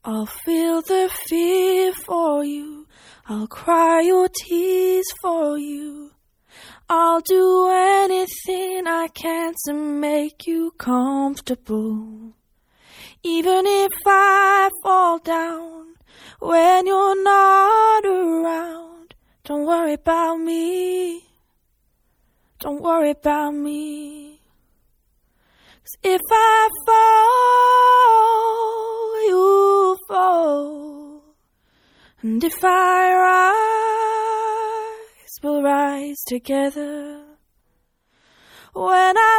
I'll feel the fear for you. I'll cry your tears for you. I'll do anything I can to make you comfortable. Even if I fall down when you're not around, don't worry about me. Don't worry about me. 'Cause if I fall, you fall. And if I rise, we'll rise together. When I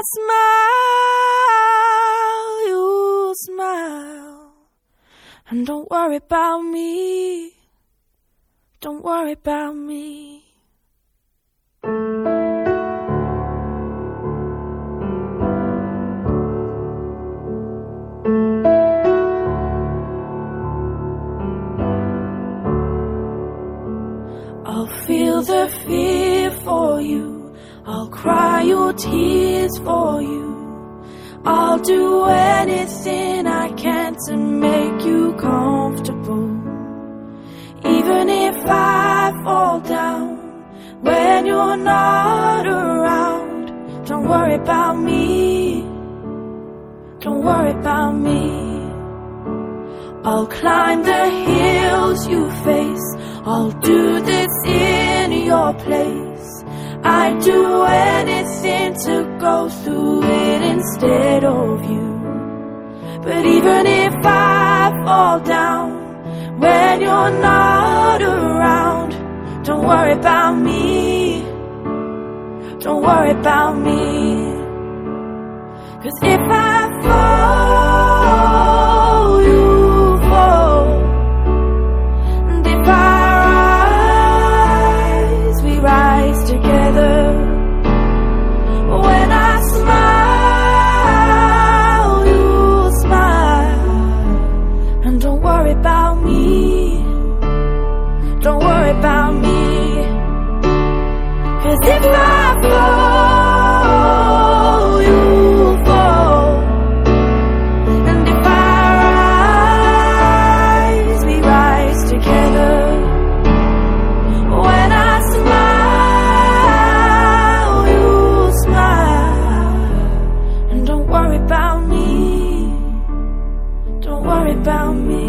smile, you smile. And don't worry about me. Don't worry about me. I'll feel the fear for you. I'll cry your tears for you. I'll do anything I can to make you comfortable. Even if I fall down when you're not around, don't worry about me. Don't worry about me. I'll climb the hills you face. I'll do this in your place. I'd do anything to go through it instead of you. But even if I fall down when you're not around, don't worry about me. Don't worry about me. 'Cause if I fall, you fall. And if I rise, we rise together. When I smile, you smile. And don't worry about me. Don't worry about me. 'Cause if I fall, you fall. And if I rise, we rise together. When I smile, you smile. And don't worry about me. Don't worry about me.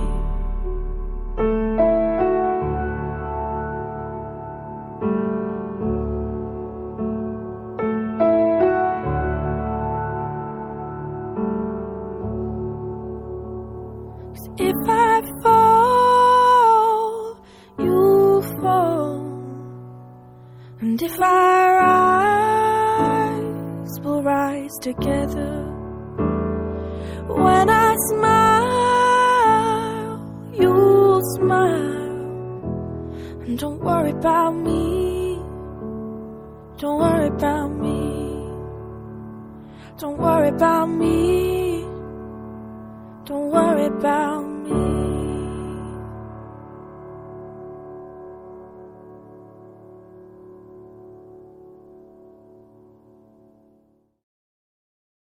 If I fall, you fall. And if I rise, we'll rise together. When I smile, you'll smile. And don't worry about me. Don't worry about me. Don't worry about me. Don't worry about me.